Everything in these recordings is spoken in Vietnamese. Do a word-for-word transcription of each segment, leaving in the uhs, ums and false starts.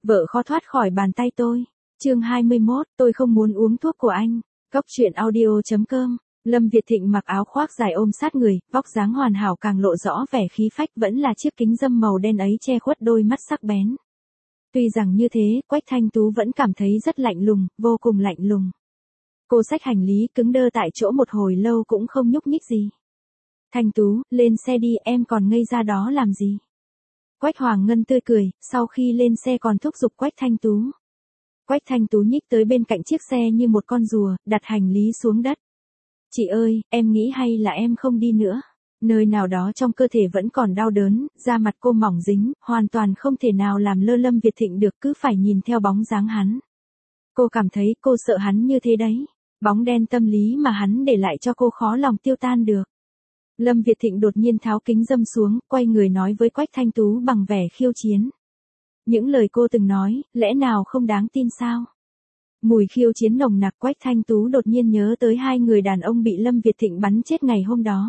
Vợ khó thoát khỏi bàn tay tôi. Chương hai mươi mốt, tôi không muốn uống thuốc của anh. Cốc truyện audio chấm com. Lâm Việt Thịnh mặc áo khoác dài ôm sát người, vóc dáng hoàn hảo càng lộ rõ vẻ khí phách, vẫn là chiếc kính râm màu đen ấy che khuất đôi mắt sắc bén. Tuy rằng như thế, Quách Thanh Tú vẫn cảm thấy rất lạnh lùng, vô cùng lạnh lùng. Cô xách hành lý cứng đơ tại chỗ một hồi lâu cũng không nhúc nhích gì. Thanh Tú, lên xe đi, em còn ngây ra đó làm gì? Quách Hoàng Ngân tươi cười, sau khi lên xe còn thúc giục Quách Thanh Tú. Quách Thanh Tú nhích tới bên cạnh chiếc xe như một con rùa, đặt hành lý xuống đất. Chị ơi, em nghĩ hay là em không đi nữa. Nơi nào đó trong cơ thể vẫn còn đau đớn, da mặt cô mỏng dính, hoàn toàn không thể nào làm lơ Lâm Việt Thịnh được, cứ phải nhìn theo bóng dáng hắn. Cô cảm thấy cô sợ hắn như thế đấy. Bóng đen tâm lý mà hắn để lại cho cô khó lòng tiêu tan được. Lâm Việt Thịnh đột nhiên tháo kính râm xuống, quay người nói với Quách Thanh Tú bằng vẻ khiêu chiến. Những lời cô từng nói, lẽ nào không đáng tin sao? Mùi khiêu chiến nồng nặc. Quách Thanh Tú đột nhiên nhớ tới hai người đàn ông bị Lâm Việt Thịnh bắn chết ngày hôm đó.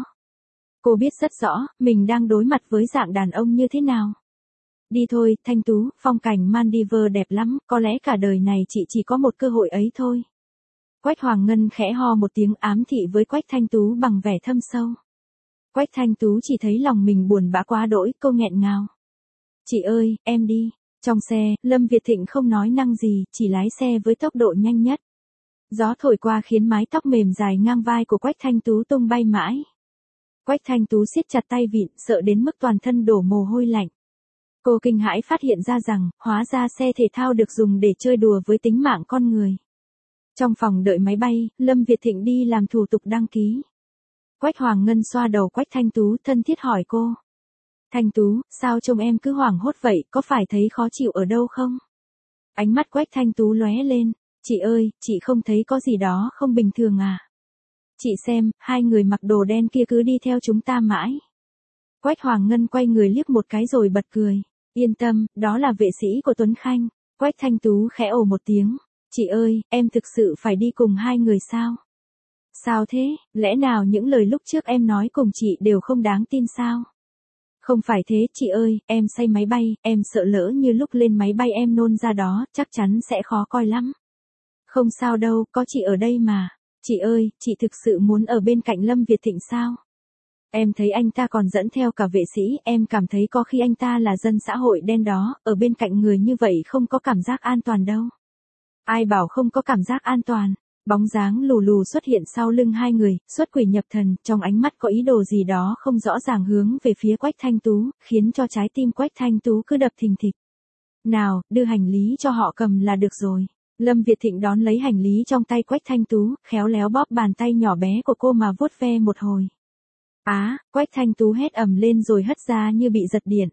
Cô biết rất rõ, mình đang đối mặt với dạng đàn ông như thế nào. Đi thôi, Thanh Tú, phong cảnh Maldives đẹp lắm, có lẽ cả đời này chị chỉ có một cơ hội ấy thôi. Quách Hoàng Ngân khẽ ho một tiếng ám thị với Quách Thanh Tú bằng vẻ thâm sâu. Quách Thanh Tú chỉ thấy lòng mình buồn bã quá đỗi, cô nghẹn ngào. Chị ơi, em đi. Trong xe, Lâm Việt Thịnh không nói năng gì, chỉ lái xe với tốc độ nhanh nhất. Gió thổi qua khiến mái tóc mềm dài ngang vai của Quách Thanh Tú tung bay mãi. Quách Thanh Tú siết chặt tay vịn, sợ đến mức toàn thân đổ mồ hôi lạnh. Cô kinh hãi phát hiện ra rằng, hóa ra xe thể thao được dùng để chơi đùa với tính mạng con người. Trong phòng đợi máy bay, Lâm Việt Thịnh đi làm thủ tục đăng ký. Quách Hoàng Ngân xoa đầu Quách Thanh Tú, thân thiết hỏi cô. Thanh Tú, sao trông em cứ hoảng hốt vậy, có phải thấy khó chịu ở đâu không? Ánh mắt Quách Thanh Tú lóe lên. Chị ơi, chị không thấy có gì đó không bình thường à? Chị xem, hai người mặc đồ đen kia cứ đi theo chúng ta mãi. Quách Hoàng Ngân quay người liếc một cái rồi bật cười. Yên tâm, đó là vệ sĩ của Tuấn Khanh. Quách Thanh Tú khẽ ồ một tiếng. Chị ơi, em thực sự phải đi cùng hai người sao? Sao thế, lẽ nào những lời lúc trước em nói cùng chị đều không đáng tin sao? Không phải thế chị ơi, em say máy bay, em sợ lỡ như lúc lên máy bay em nôn ra đó, chắc chắn sẽ khó coi lắm. Không sao đâu, có chị ở đây mà. Chị ơi, chị thực sự muốn ở bên cạnh Lâm Việt Thịnh sao? Em thấy anh ta còn dẫn theo cả vệ sĩ, em cảm thấy có khi anh ta là dân xã hội đen đó, ở bên cạnh người như vậy không có cảm giác an toàn đâu. Ai bảo không có cảm giác an toàn? Bóng dáng lù lù xuất hiện sau lưng hai người, xuất quỷ nhập thần, trong ánh mắt có ý đồ gì đó không rõ ràng hướng về phía Quách Thanh Tú, khiến cho trái tim Quách Thanh Tú cứ đập thình thịch. Nào, đưa hành lý cho họ cầm là được rồi. Lâm Việt Thịnh đón lấy hành lý trong tay Quách Thanh Tú, khéo léo bóp bàn tay nhỏ bé của cô mà vuốt ve một hồi. Á, Quách Thanh Tú hét ầm lên rồi hất ra như bị giật điện.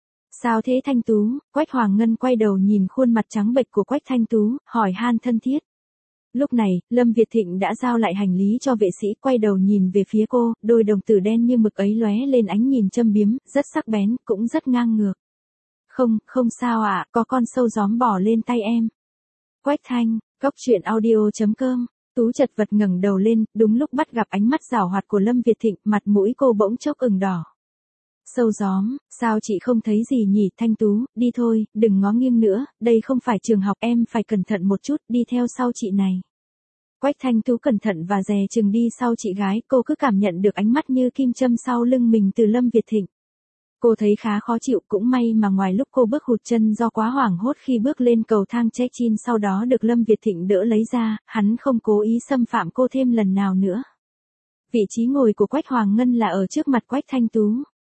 Sao thế Thanh Tú? Quách Hoàng Ngân quay đầu nhìn khuôn mặt trắng bệch của Quách Thanh Tú, hỏi han thân thiết. Lúc này, Lâm Việt Thịnh đã giao lại hành lý cho vệ sĩ, quay đầu nhìn về phía cô, đôi đồng tử đen như mực ấy lóe lên ánh nhìn châm biếm, rất sắc bén, cũng rất ngang ngược. Không, không sao ạ, à, có con sâu gióm bò lên tay em. Quách Thanh, cốc truyện audio chấm com. Tú chật vật ngẩng đầu lên, đúng lúc bắt gặp ánh mắt giảo hoạt của Lâm Việt Thịnh, mặt mũi cô bỗng chốc ửng đỏ. Sâu gióm, sao chị không thấy gì nhỉ? Thanh Tú, đi thôi, đừng ngó nghiêng nữa, đây không phải trường học, em phải cẩn thận một chút, đi theo sau chị này. Quách Thanh Tú cẩn thận và dè chừng đi sau chị gái, cô cứ cảm nhận được ánh mắt như kim châm sau lưng mình từ Lâm Việt Thịnh. Cô thấy khá khó chịu, cũng may mà ngoài lúc cô bước hụt chân do quá hoảng hốt khi bước lên cầu thang check-in sau đó được Lâm Việt Thịnh đỡ lấy ra, hắn không cố ý xâm phạm cô thêm lần nào nữa. Vị trí ngồi của Quách Hoàng Ngân là ở trước mặt Quách Thanh Tú.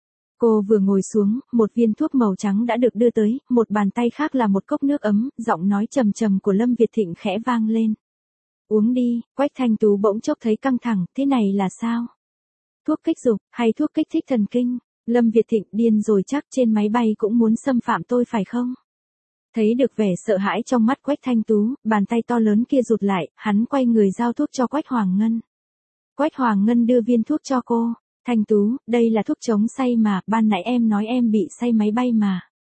Cô vừa ngồi xuống, một viên thuốc màu trắng đã được đưa tới, một bàn tay khác là một cốc nước ấm, giọng nói trầm trầm của Lâm Việt Thịnh khẽ vang lên. Uống đi. Quách Thanh Tú bỗng chốc thấy căng thẳng, thế này là sao? Thuốc kích dục, hay thuốc kích thích thần kinh? Lâm Việt Thịnh điên rồi chắc, trên máy bay cũng muốn xâm phạm tôi phải không? Thấy được vẻ sợ hãi trong mắt Quách Thanh Tú, bàn tay to lớn kia rụt lại, hắn quay người giao thuốc cho Quách Hoàng Ngân. Quách Hoàng Ngân đưa viên thuốc cho cô. Thanh Tú, đây là thuốc chống say mà, ban nãy em nói em bị say máy bay mà.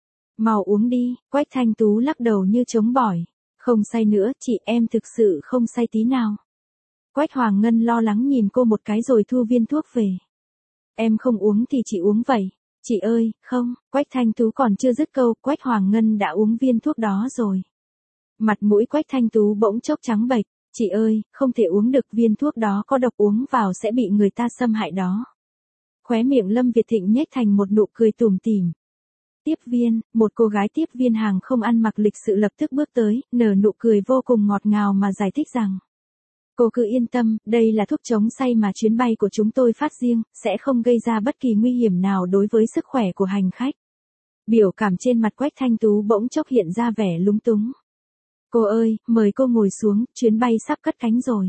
Mau uống đi. Quách Thanh Tú lắc đầu như chống bỏi. Không say nữa, chị, em thực sự không say tí nào. Quách Hoàng Ngân lo lắng nhìn cô một cái rồi thu viên thuốc về. Em không uống thì chị uống vậy. Chị ơi, không, Quách Thanh Tú còn chưa dứt câu, Quách Hoàng Ngân đã uống viên thuốc đó rồi. Mặt mũi Quách Thanh Tú bỗng chốc trắng bệch, chị ơi, không thể uống được, viên thuốc đó có độc, uống vào sẽ bị người ta xâm hại đó. Khóe miệng Lâm Việt Thịnh nhếch thành một nụ cười tủm tỉm. Tiếp viên, một cô gái tiếp viên hàng không ăn mặc lịch sự lập tức bước tới, nở nụ cười vô cùng ngọt ngào mà giải thích rằng. Cô cứ yên tâm, đây là thuốc chống say mà chuyến bay của chúng tôi phát riêng, sẽ không gây ra bất kỳ nguy hiểm nào đối với sức khỏe của hành khách. Biểu cảm trên mặt Quách Thanh Tú bỗng chốc hiện ra vẻ lúng túng. Cô ơi, mời cô ngồi xuống, chuyến bay sắp cất cánh rồi.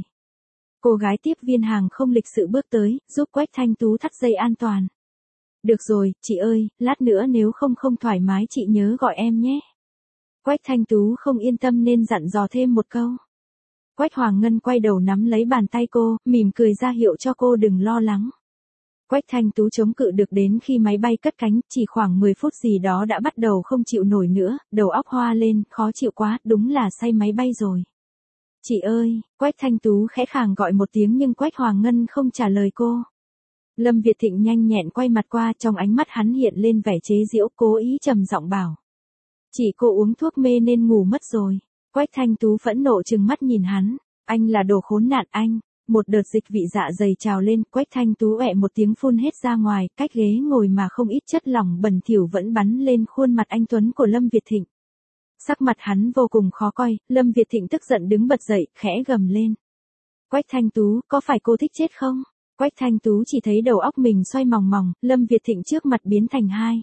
Cô gái tiếp viên hàng không lịch sự bước tới, giúp Quách Thanh Tú thắt dây an toàn. Được rồi, chị ơi, lát nữa nếu không không thoải mái chị nhớ gọi em nhé. Quách Thanh Tú không yên tâm nên dặn dò thêm một câu. Quách Hoàng Ngân quay đầu nắm lấy bàn tay cô, mỉm cười ra hiệu cho cô đừng lo lắng. Quách Thanh Tú chống cự được đến khi máy bay cất cánh, chỉ khoảng mười phút gì đó đã bắt đầu không chịu nổi nữa, đầu óc hoa lên, khó chịu quá, đúng là say máy bay rồi. Chị ơi, Quách Thanh Tú khẽ khàng gọi một tiếng nhưng Quách Hoàng Ngân không trả lời cô. Lâm Việt Thịnh nhanh nhẹn quay mặt qua, trong ánh mắt hắn hiện lên vẻ chế giễu, cố ý trầm giọng bảo. Chỉ cô uống thuốc mê nên ngủ mất rồi. Quách Thanh Tú phẫn nộ trừng mắt nhìn hắn. Anh là đồ khốn nạn anh. Một đợt dịch vị dạ dày trào lên, Quách Thanh Tú ẹ một tiếng phun hết ra ngoài, cách ghế ngồi mà không ít chất lỏng bẩn thỉu vẫn bắn lên khuôn mặt anh tuấn của Lâm Việt Thịnh. Sắc mặt hắn vô cùng khó coi, Lâm Việt Thịnh tức giận đứng bật dậy, khẽ gầm lên. Quách Thanh Tú, có phải cô thích chết không? Quách Thanh Tú chỉ thấy đầu óc mình xoay mòng mòng, Lâm Việt Thịnh trước mặt biến thành hai.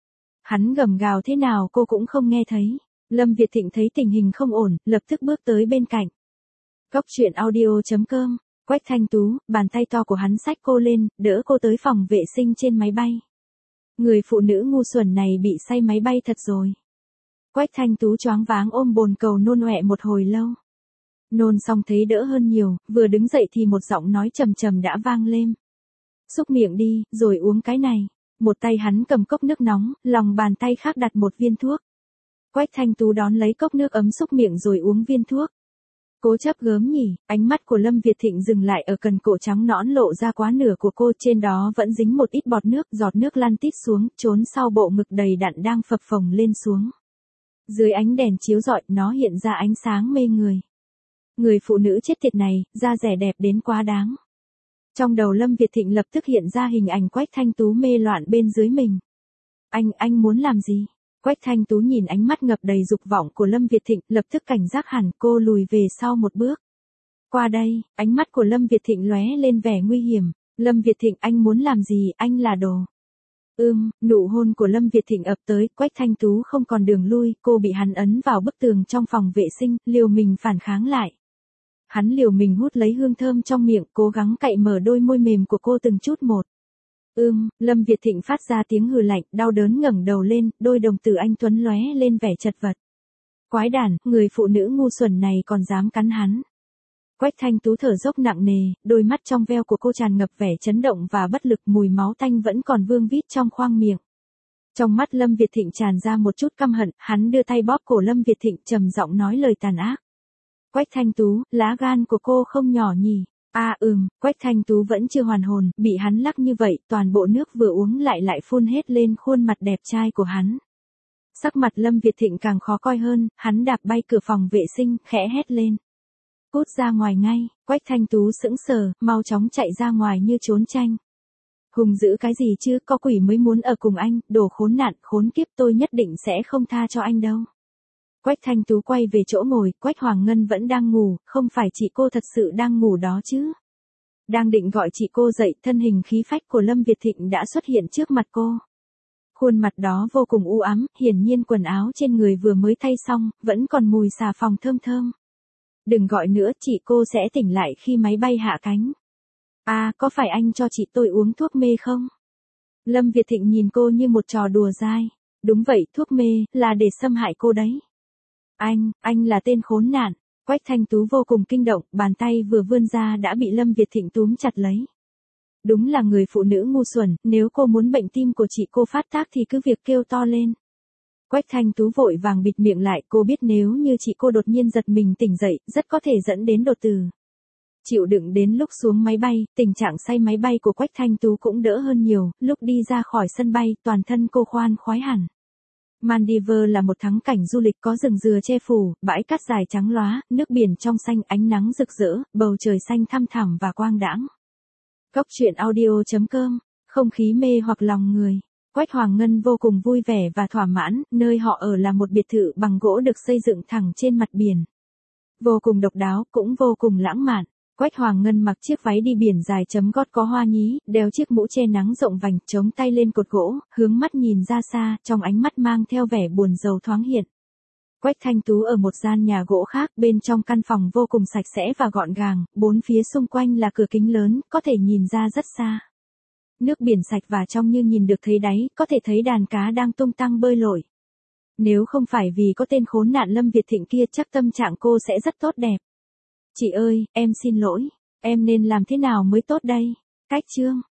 Hắn gầm gào thế nào cô cũng không nghe thấy. Lâm Việt Thịnh thấy tình hình không ổn, lập tức bước tới bên cạnh. Cốc truyện audio chấm com. Quách Thanh Tú, bàn tay to của hắn xách cô lên, đỡ cô tới phòng vệ sinh trên máy bay. Người phụ nữ ngu xuẩn này bị say máy bay thật rồi. Quách Thanh Tú choáng váng ôm bồn cầu nôn ọe một hồi lâu. Nôn xong thấy đỡ hơn nhiều, vừa đứng dậy thì một giọng nói trầm trầm đã vang lên. Xúc miệng đi, rồi uống cái này. Một tay hắn cầm cốc nước nóng, lòng bàn tay khác đặt một viên thuốc. Quách Thanh Tú đón lấy cốc nước ấm xúc miệng rồi uống viên thuốc. Cố chấp gớm nhỉ, ánh mắt của Lâm Việt Thịnh dừng lại ở cần cổ trắng nõn lộ ra quá nửa của cô, trên đó vẫn dính một ít bọt nước, giọt nước lăn tít xuống, trốn sau bộ ngực đầy đặn đang phập phồng lên xuống. Dưới ánh đèn chiếu rọi, nó hiện ra ánh sáng mê người. Người phụ nữ chết tiệt này, da rẻ đẹp đến quá đáng. Trong đầu Lâm Việt Thịnh lập tức hiện ra hình ảnh Quách Thanh Tú mê loạn bên dưới mình. Anh, anh muốn làm gì? Quách Thanh Tú nhìn ánh mắt ngập đầy dục vọng của Lâm Việt Thịnh, lập tức cảnh giác hẳn, cô lùi về sau một bước. Qua đây, ánh mắt của Lâm Việt Thịnh lóe lên vẻ nguy hiểm. Lâm Việt Thịnh, anh muốn làm gì, anh là đồ. Ưm, nụ hôn của Lâm Việt Thịnh ập tới, Quách Thanh Tú không còn đường lui, cô bị hắn ấn vào bức tường trong phòng vệ sinh, liều mình phản kháng lại. Hắn liều mình hút lấy hương thơm trong miệng, cố gắng cạy mở đôi môi mềm của cô từng chút một. Ưm, Lâm Việt Thịnh phát ra tiếng hừ lạnh, đau đớn ngẩng đầu lên, đôi đồng tử anh tuấn lóe lên vẻ chật vật. Quái đản, người phụ nữ ngu xuẩn này còn dám cắn hắn. Quách Thanh Tú thở dốc nặng nề, đôi mắt trong veo của cô tràn ngập vẻ chấn động và bất lực, mùi máu tanh vẫn còn vương vít trong khoang miệng. Trong mắt Lâm Việt Thịnh tràn ra một chút căm hận, hắn đưa tay bóp cổ Lâm Việt Thịnh trầm giọng nói lời tàn ác. Quách Thanh Tú, lá gan của cô không nhỏ nhỉ? À ừm, Quách Thanh Tú vẫn chưa hoàn hồn, bị hắn lắc như vậy, toàn bộ nước vừa uống lại lại phun hết lên khuôn mặt đẹp trai của hắn. Sắc mặt Lâm Việt Thịnh càng khó coi hơn, hắn đạp bay cửa phòng vệ sinh, khẽ hét lên. Cút ra ngoài ngay, Quách Thanh Tú sững sờ, mau chóng chạy ra ngoài như trốn tranh. Hùng dữ cái gì chứ, có quỷ mới muốn ở cùng anh, đồ khốn nạn, khốn kiếp, tôi nhất định sẽ không tha cho anh đâu. Quách Thanh Tú quay về chỗ ngồi, Quách Hoàng Ngân vẫn đang ngủ, không phải chị cô thật sự đang ngủ đó chứ. Đang định gọi chị cô dậy, thân hình khí phách của Lâm Việt Thịnh đã xuất hiện trước mặt cô. Khuôn mặt đó vô cùng u ám, hiển nhiên quần áo trên người vừa mới thay xong, vẫn còn mùi xà phòng thơm thơm. Đừng gọi nữa, chị cô sẽ tỉnh lại khi máy bay hạ cánh. À, có phải anh cho chị tôi uống thuốc mê không? Lâm Việt Thịnh nhìn cô như một trò đùa dai. Đúng vậy, thuốc mê, là để xâm hại cô đấy. Anh, anh là tên khốn nạn. Quách Thanh Tú vô cùng kinh động, bàn tay vừa vươn ra đã bị Lâm Việt Thịnh túm chặt lấy. Đúng là người phụ nữ ngu xuẩn, nếu cô muốn bệnh tim của chị cô phát tác thì cứ việc kêu to lên. Quách Thanh Tú vội vàng bịt miệng lại, cô biết nếu như chị cô đột nhiên giật mình tỉnh dậy, rất có thể dẫn đến đột tử. Chịu đựng đến lúc xuống máy bay, tình trạng say máy bay của Quách Thanh Tú cũng đỡ hơn nhiều, lúc đi ra khỏi sân bay, toàn thân cô khoan khoái hẳn. Maldives là một thắng cảnh du lịch có rừng dừa che phủ, bãi cát dài trắng lóa, nước biển trong xanh, ánh nắng rực rỡ, bầu trời xanh thăm thẳm và quang đãng. Cốc truyện audio chấm com, không khí mê hoặc lòng người. Quách Hoàng Ngân vô cùng vui vẻ và thỏa mãn, nơi họ ở là một biệt thự bằng gỗ được xây dựng thẳng trên mặt biển. Vô cùng độc đáo, cũng vô cùng lãng mạn. Quách Hoàng Ngân mặc chiếc váy đi biển dài chấm gót có hoa nhí, đeo chiếc mũ che nắng rộng vành, chống tay lên cột gỗ, hướng mắt nhìn ra xa, trong ánh mắt mang theo vẻ buồn rầu thoáng hiện. Quách Thanh Tú ở một gian nhà gỗ khác, bên trong căn phòng vô cùng sạch sẽ và gọn gàng, bốn phía xung quanh là cửa kính lớn, có thể nhìn ra rất xa. Nước biển sạch và trong như nhìn được thấy đáy, có thể thấy đàn cá đang tung tăng bơi lội. Nếu không phải vì có tên khốn nạn Lâm Việt Thịnh kia chắc tâm trạng cô sẽ rất tốt đẹp. Chị ơi, em xin lỗi, em nên làm thế nào mới tốt đây? Cách chương